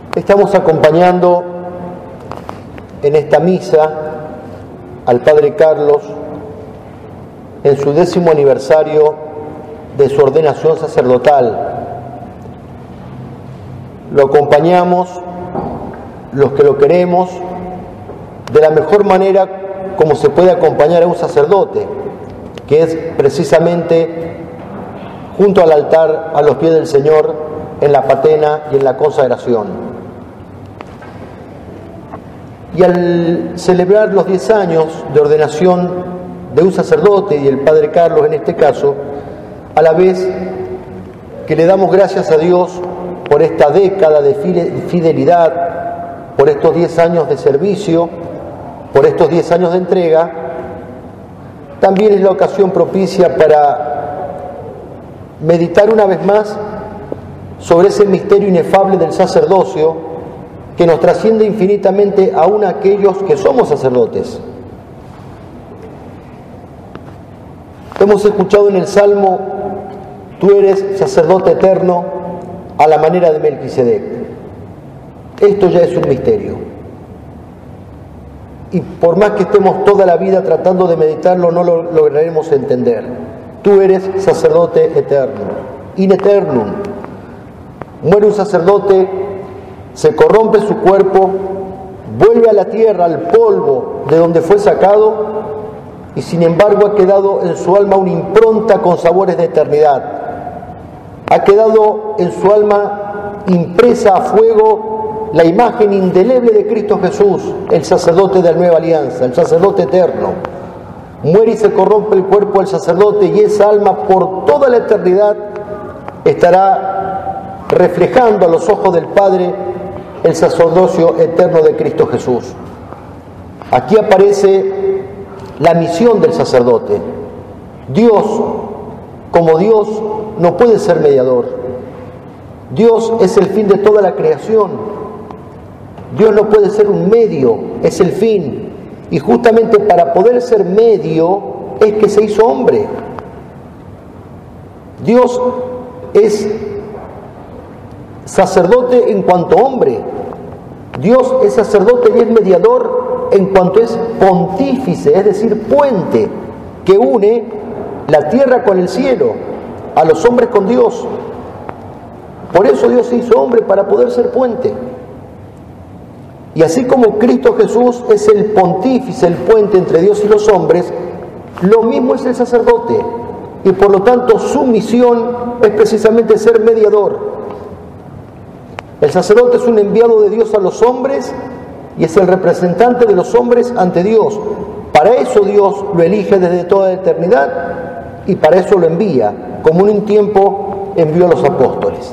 Estamos acompañando en esta misa al Padre Carlos en su 10º aniversario de su ordenación sacerdotal. Lo acompañamos, los que lo queremos, de la mejor manera como se puede acompañar a un sacerdote, que es precisamente junto al altar, a los pies del Señor, en la patena y en la consagración. Y al celebrar los 10 años de ordenación de un sacerdote, y el Padre Carlos en este caso, a la vez que le damos gracias a Dios por esta década de fidelidad, por estos 10 años de servicio, por estos 10 años de entrega, también es la ocasión propicia para meditar una vez más sobre ese misterio inefable del sacerdocio que nos trasciende infinitamente aún a aquellos que somos sacerdotes. Hemos escuchado en el Salmo: tú eres sacerdote eterno a la manera de Melquisedec. Esto ya es un misterio. Y por más que estemos toda la vida tratando de meditarlo, no lo lograremos entender. Tú eres sacerdote eterno, in eternum. Muere un sacerdote, se corrompe su cuerpo, vuelve a la tierra, al polvo de donde fue sacado, y sin embargo ha quedado en su alma una impronta con sabores de eternidad. Ha quedado en su alma impresa a fuego la imagen indeleble de Cristo Jesús, el sacerdote de la nueva alianza, el sacerdote eterno. Muere y se corrompe el cuerpo del sacerdote, y esa alma por toda la eternidad estará reflejando a los ojos del Padre el sacerdocio eterno de Cristo Jesús. Aquí aparece la misión del sacerdote. Dios, como Dios, no puede ser mediador. Dios es el fin de toda la creación. Dios no puede ser un medio, es el fin. Y justamente para poder ser medio es que se hizo hombre. Dios es sacerdote en cuanto hombre. Dios es sacerdote y es mediador en cuanto es pontífice, es decir, puente que une la tierra con el cielo, a los hombres con Dios. Por eso Dios se hizo hombre, para poder ser puente. Y así como Cristo Jesús es el pontífice, el puente entre Dios y los hombres, lo mismo es el sacerdote. Y por lo tanto su misión es precisamente ser mediador. El sacerdote es un enviado de Dios a los hombres y es el representante de los hombres ante Dios. Para eso Dios lo elige desde toda la eternidad y para eso lo envía, como en un tiempo envió a los apóstoles.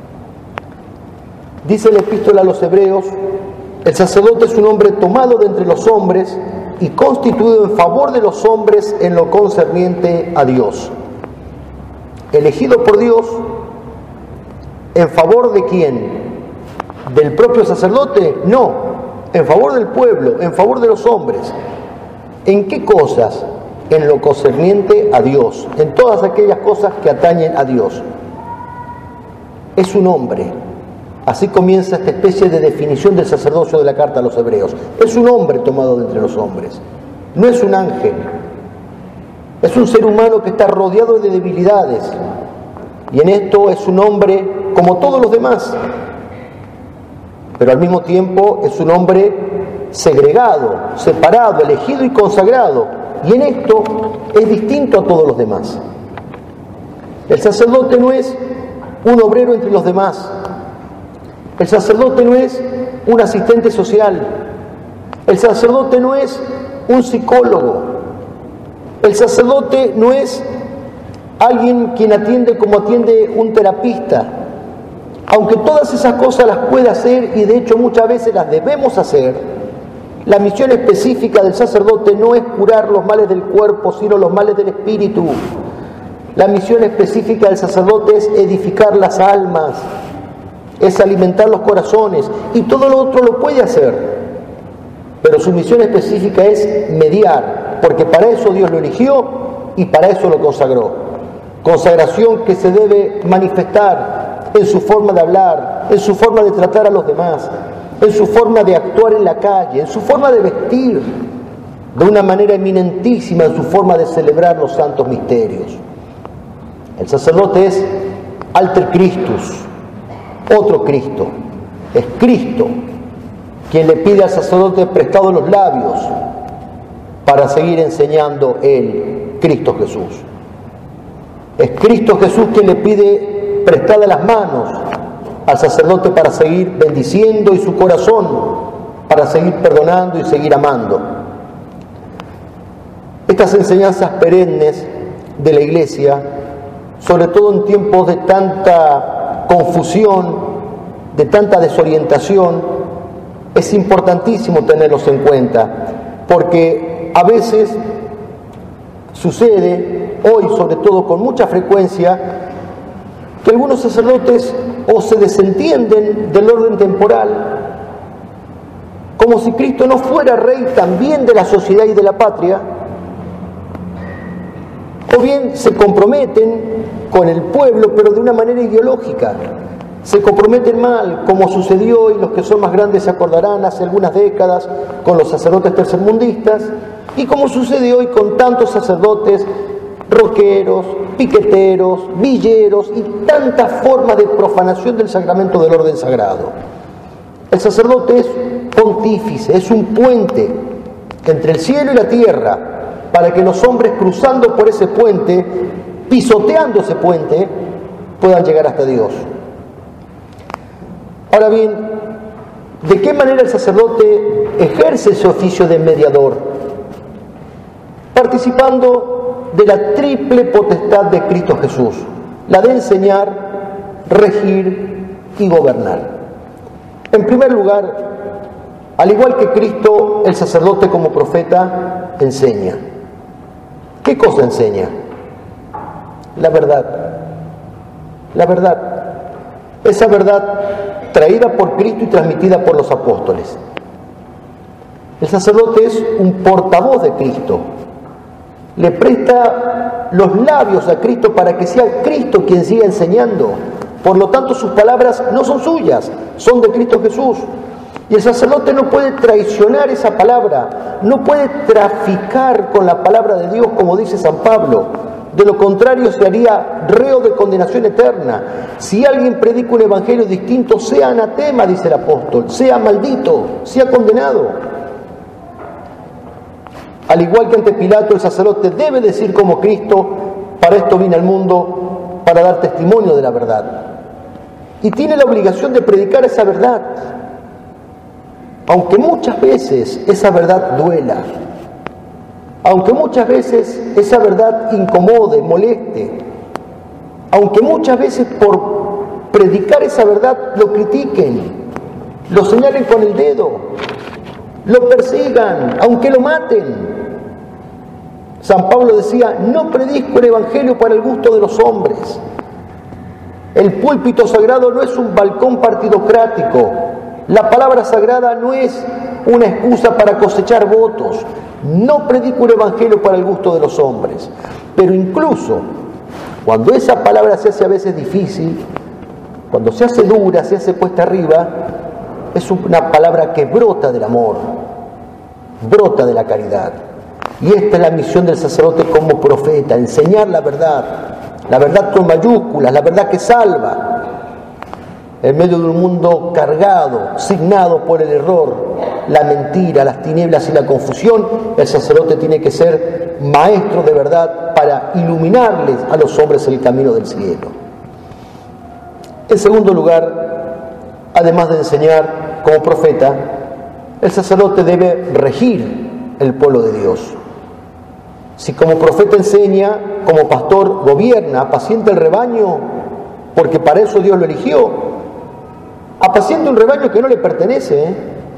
Dice la epístola a los Hebreos: el sacerdote es un hombre tomado de entre los hombres y constituido en favor de los hombres en lo concerniente a Dios. Elegido por Dios, ¿en favor de quién? ¿Del propio sacerdote? No, en favor del pueblo, en favor de los hombres. ¿En qué cosas? En lo concerniente a Dios, en todas aquellas cosas que atañen a Dios. Es un hombre. Así comienza esta especie de definición del sacerdocio de la carta a los Hebreos. Es un hombre tomado de entre los hombres. No es un ángel. Es un ser humano que está rodeado de debilidades. Y en esto es un hombre como todos los demás. Pero al mismo tiempo es un hombre segregado, separado, elegido y consagrado. Y en esto es distinto a todos los demás. El sacerdote no es un obrero entre los demás. El sacerdote no es un asistente social. El sacerdote no es un psicólogo. El sacerdote no es alguien quien atiende como atiende un terapista. Aunque todas esas cosas las puede hacer, y de hecho muchas veces las debemos hacer, la misión específica del sacerdote no es curar los males del cuerpo, sino los males del espíritu. La misión específica del sacerdote es edificar las almas, es alimentar los corazones, y todo lo otro lo puede hacer. Pero su misión específica es mediar, porque para eso Dios lo eligió y para eso lo consagró. Consagración que se debe manifestar en su forma de hablar, en su forma de tratar a los demás, en su forma de actuar en la calle, en su forma de vestir, de una manera eminentísima en su forma de celebrar los santos misterios. El sacerdote es alter Christus, otro Cristo. Es Cristo quien le pide al sacerdote prestado los labios para seguir enseñando Él, Cristo Jesús. Es Cristo Jesús quien le pide prestadas las manos al sacerdote para seguir bendiciendo, y su corazón para seguir perdonando y seguir amando. Estas enseñanzas perennes de la Iglesia, sobre todo en tiempos de tanta confusión, de tanta desorientación, es importantísimo tenerlos en cuenta, porque a veces sucede, hoy sobre todo con mucha frecuencia, que algunos sacerdotes o se desentienden del orden temporal, como si Cristo no fuera rey también de la sociedad y de la patria, o bien se comprometen con el pueblo, pero de una manera ideológica. Se comprometen mal, como sucedió, y los que son más grandes se acordarán, hace algunas décadas con los sacerdotes tercermundistas, y como sucede hoy con tantos sacerdotes roqueros, piqueteros, villeros y tantas formas de profanación del sacramento del orden sagrado. El sacerdote es pontífice, es un puente entre el cielo y la tierra, para que los hombres cruzando por ese puente, pisoteando ese puente, puedan llegar hasta Dios. Ahora bien, ¿de qué manera el sacerdote ejerce ese oficio de mediador? Participando de la triple potestad de Cristo Jesús, la de enseñar, regir y gobernar. En primer lugar, al igual que Cristo, el sacerdote como profeta enseña. ¿Qué cosa enseña? La verdad. La verdad. Esa verdad traída por Cristo y transmitida por los apóstoles. El sacerdote es un portavoz de Cristo. Le presta los labios a Cristo para que sea Cristo quien siga enseñando. Por lo tanto, sus palabras no son suyas, son de Cristo Jesús. Y el sacerdote no puede traicionar esa palabra, no puede traficar con la palabra de Dios, como dice San Pablo. De lo contrario, se haría reo de condenación eterna. Si alguien predica un evangelio distinto, sea anatema, dice el apóstol, sea maldito, sea condenado. Al igual que ante Pilato, el sacerdote debe decir como Cristo: para esto vine al mundo, para dar testimonio de la verdad. Y tiene la obligación de predicar esa verdad, aunque muchas veces esa verdad duela, aunque muchas veces esa verdad incomode, moleste, aunque muchas veces por predicar esa verdad lo critiquen, lo señalen con el dedo, lo persigan, aunque lo maten. San Pablo decía: no predico el evangelio para el gusto de los hombres. El púlpito sagrado no es un balcón partidocrático. La palabra sagrada no es una excusa para cosechar votos. No predico un evangelio para el gusto de los hombres. Pero incluso cuando esa palabra se hace a veces difícil, cuando se hace dura, se hace cuesta arriba, es una palabra que brota del amor, brota de la caridad. Y esta es la misión del sacerdote como profeta: enseñar la verdad con mayúsculas, la verdad que salva. En medio de un mundo cargado, signado por el error, la mentira, las tinieblas y la confusión, el sacerdote tiene que ser maestro de verdad para iluminarles a los hombres el camino del cielo. En segundo lugar, además de enseñar como profeta, el sacerdote debe regir el pueblo de Dios. Si como profeta enseña, como pastor gobierna, apacienta el rebaño, porque para eso Dios lo eligió. Apacienta un rebaño que no le pertenece.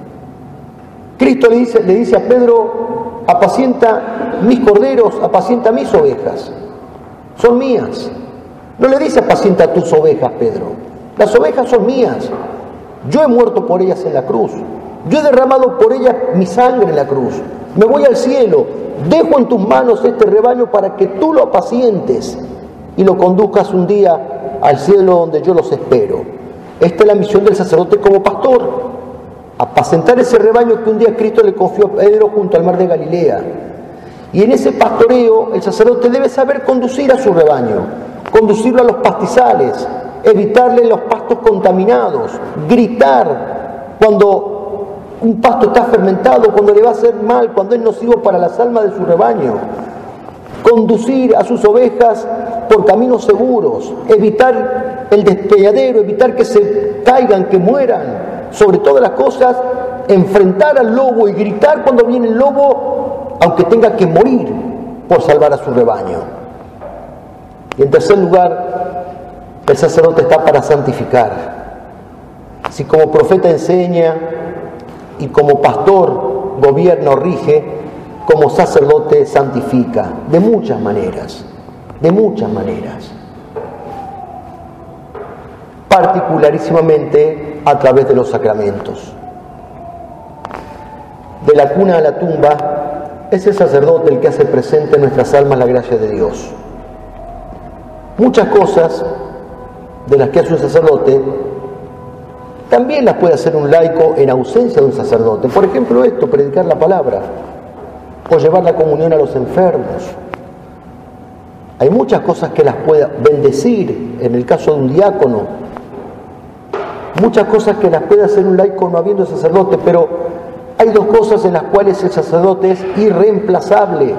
Cristo le dice a Pedro: apacienta mis corderos, apacienta mis ovejas. Son mías. No le dice: apacienta tus ovejas, Pedro. Las ovejas son mías. Yo he muerto por ellas en la cruz. Yo he derramado por ellas mi sangre en la cruz. Me voy al cielo. Dejo en tus manos este rebaño para que tú lo apacientes y lo conduzcas un día al cielo donde yo los espero. Esta es la misión del sacerdote como pastor: apacentar ese rebaño que un día Cristo le confió a Pedro junto al mar de Galilea. Y en ese pastoreo el sacerdote debe saber conducir a su rebaño, conducirlo a los pastizales, evitarle los pastos contaminados, gritar cuando un pasto está fermentado, cuando le va a hacer mal, cuando es nocivo para las almas de su rebaño, conducir a sus ovejas por caminos seguros, evitar el despeñadero, evitar que se caigan, que mueran. Sobre todas las cosas, enfrentar al lobo y gritar cuando viene el lobo, aunque tenga que morir por salvar a su rebaño. Y en tercer lugar, el sacerdote está para santificar. Si como profeta enseña y como pastor gobierna o rige, como sacerdote santifica, de muchas maneras, particularísimamente a través de los sacramentos. De la cuna a la tumba, es el sacerdote el que hace presente en nuestras almas la gracia de Dios. Muchas cosas de las que hace un sacerdote también las puede hacer un laico en ausencia de un sacerdote. Por ejemplo, esto, predicar la palabra o llevar la comunión a los enfermos. Hay muchas cosas que las puede bendecir en el caso de un diácono, muchas cosas que las puede hacer un laico no habiendo sacerdote, pero hay dos cosas en las cuales el sacerdote es irreemplazable.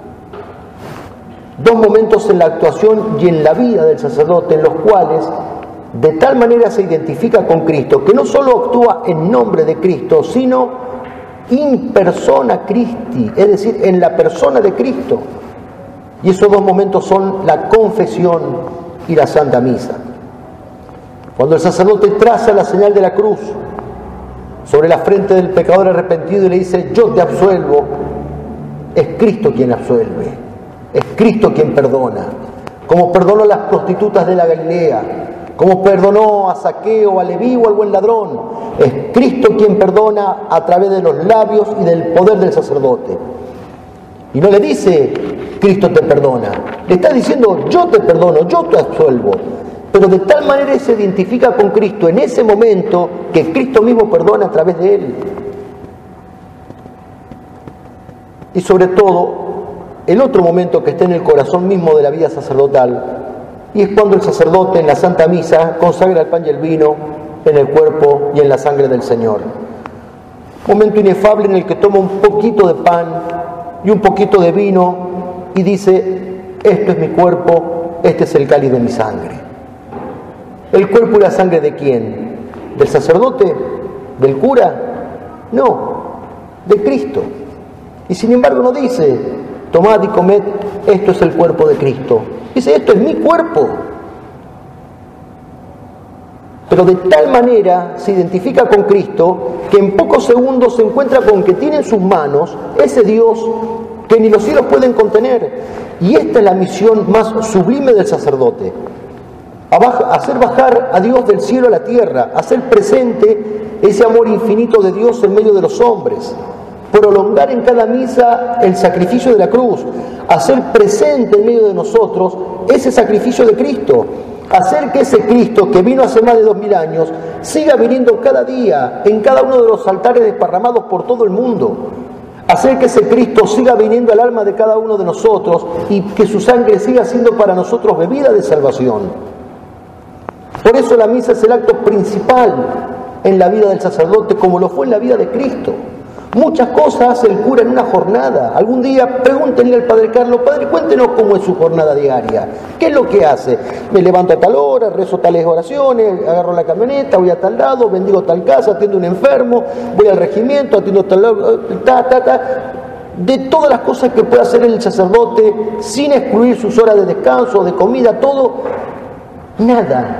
Dos momentos en la actuación y en la vida del sacerdote en los cuales de tal manera se identifica con Cristo, que no solo actúa en nombre de Cristo, sino in persona Christi, es decir, en la persona de Cristo. Y esos dos momentos son la confesión y la Santa Misa. Cuando el sacerdote traza la señal de la cruz sobre la frente del pecador arrepentido y le dice: yo te absuelvo, es Cristo quien absuelve, es Cristo quien perdona, como perdonó a las prostitutas de la Galilea, como perdonó a Zaqueo, a Leví o al buen ladrón. Es Cristo quien perdona a través de los labios y del poder del sacerdote. Y no le dice: Cristo te perdona, le está diciendo: yo te perdono, yo te absuelvo. Pero de tal manera se identifica con Cristo en ese momento que Cristo mismo perdona a través de él. Y sobre todo, el otro momento que está en el corazón mismo de la vida sacerdotal, y es cuando el sacerdote en la Santa Misa consagra el pan y el vino en el cuerpo y en la sangre del Señor. Momento inefable en el que toma un poquito de pan y un poquito de vino y dice: esto es mi cuerpo, este es el cáliz de mi sangre. ¿El cuerpo y la sangre de quién? ¿Del sacerdote? ¿Del cura? No, de Cristo. Y sin embargo no dice: tomad y comed, esto es el cuerpo de Cristo. Dice: esto es mi cuerpo. Pero de tal manera se identifica con Cristo que en pocos segundos se encuentra con que tiene en sus manos ese Dios que ni los cielos pueden contener. Y esta es la misión más sublime del sacerdote: hacer bajar a Dios del cielo a la tierra, hacer presente ese amor infinito de Dios en medio de los hombres, prolongar en cada misa el sacrificio de la cruz, hacer presente en medio de nosotros ese sacrificio de Cristo, hacer que ese Cristo que vino hace más de 2000 años siga viniendo cada día en cada uno de los altares desparramados por todo el mundo, hacer que ese Cristo siga viniendo al alma de cada uno de nosotros y que su sangre siga siendo para nosotros bebida de salvación. Por eso la misa es el acto principal en la vida del sacerdote, como lo fue en la vida de Cristo. Muchas cosas hace el cura en una jornada. Algún día pregúntenle al Padre Carlos: Padre, cuéntenos cómo es su jornada diaria. ¿Qué es lo que hace? Me levanto a tal hora, rezo tales oraciones, agarro la camioneta, voy a tal lado, bendigo tal casa, atiendo a un enfermo, voy al regimiento, atiendo tal lado, De todas las cosas que puede hacer el sacerdote, sin excluir sus horas de descanso, de comida, todo, nada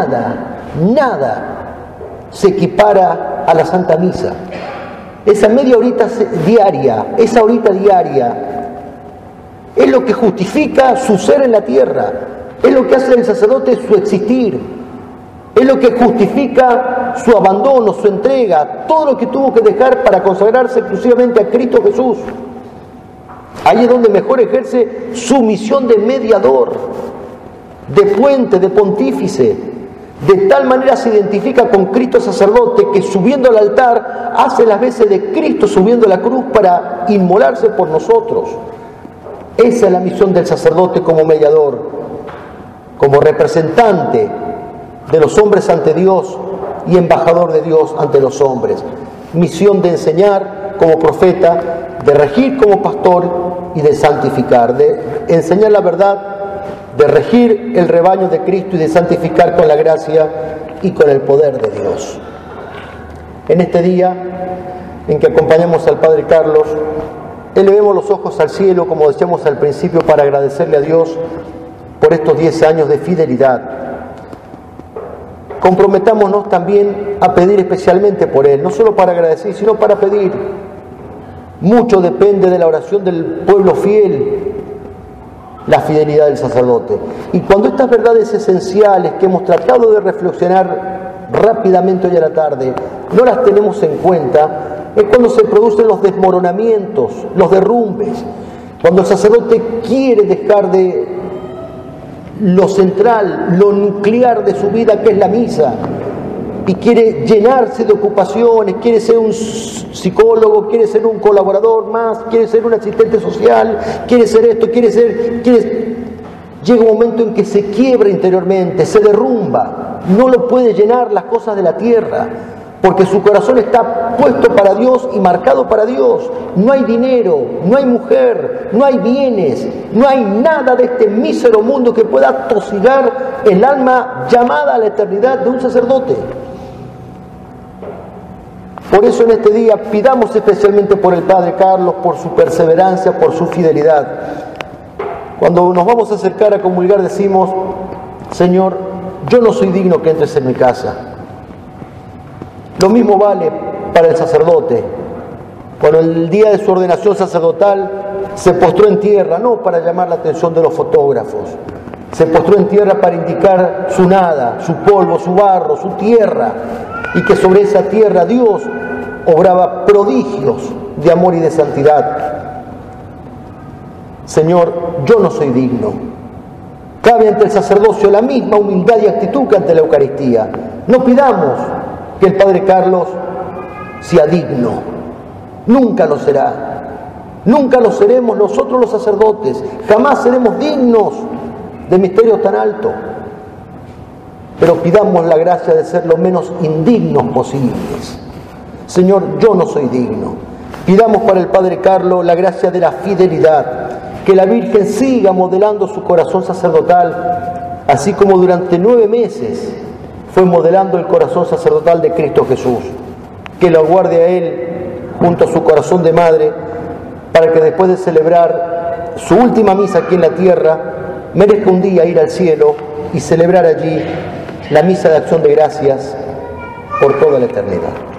se equipara a la Santa Misa. Esa media horita diaria, esa horita diaria, es lo que justifica su ser en la tierra, es lo que hace del sacerdote su existir, es lo que justifica su abandono, su entrega, todo lo que tuvo que dejar para consagrarse exclusivamente a Cristo Jesús. Ahí es donde mejor ejerce su misión de mediador, de puente, de pontífice. De tal manera se identifica con Cristo sacerdote que subiendo al altar hace las veces de Cristo subiendo a la cruz para inmolarse por nosotros. Esa es la misión del sacerdote como mediador, como representante de los hombres ante Dios y embajador de Dios ante los hombres. Misión de enseñar como profeta, de regir como pastor y de santificar, de enseñar la verdad, de regir el rebaño de Cristo y de santificar con la gracia y con el poder de Dios. En este día en que acompañamos al Padre Carlos, elevemos los ojos al cielo, como decíamos al principio, para agradecerle a Dios por estos 10 años de fidelidad. Comprometámonos también a pedir especialmente por él, no solo para agradecer, sino para pedir. Mucho depende de la oración del pueblo fiel, la fidelidad del sacerdote. Y cuando estas verdades esenciales que hemos tratado de reflexionar rápidamente hoy a la tarde, no las tenemos en cuenta, es cuando se producen los desmoronamientos, los derrumbes, cuando el sacerdote quiere dejar de lo central, lo nuclear de su vida, que es la misa, y quiere llenarse de ocupaciones, quiere ser un psicólogo, quiere ser un colaborador más, quiere ser un asistente social, quiere ser esto, Llega un momento en que se quiebra interiormente, se derrumba, no lo puede llenar las cosas de la tierra, porque su corazón está puesto para Dios y marcado para Dios. No hay dinero, no hay mujer, no hay bienes, no hay nada de este mísero mundo que pueda atosigar el alma llamada a la eternidad de un sacerdote. Por eso en este día pidamos especialmente por el Padre Carlos, por su perseverancia, por su fidelidad. Cuando nos vamos a acercar a comulgar decimos: Señor, yo no soy digno que entres en mi casa. Lo mismo vale para el sacerdote. Cuando el día de su ordenación sacerdotal se postró en tierra, no para llamar la atención de los fotógrafos, se postró en tierra para indicar su nada, su polvo, su barro, su tierra, y que sobre esa tierra Dios obraba prodigios de amor y de santidad. Señor, yo no soy digno. Cabe ante el sacerdocio la misma humildad y actitud que ante la Eucaristía. No pidamos que el Padre Carlos sea digno. Nunca lo será. Nunca lo seremos nosotros los sacerdotes. Jamás seremos dignos de misterios tan altos. Pero pidamos la gracia de ser lo menos indignos posibles. Señor, yo no soy digno. Pidamos para el Padre Carlos la gracia de la fidelidad. Que la Virgen siga modelando su corazón sacerdotal, así como durante 9 meses fue modelando el corazón sacerdotal de Cristo Jesús. Que lo guarde a Él junto a su corazón de madre, para que después de celebrar su última misa aquí en la tierra, merezca un día ir al cielo y celebrar allí la misa de acción de gracias por toda la eternidad.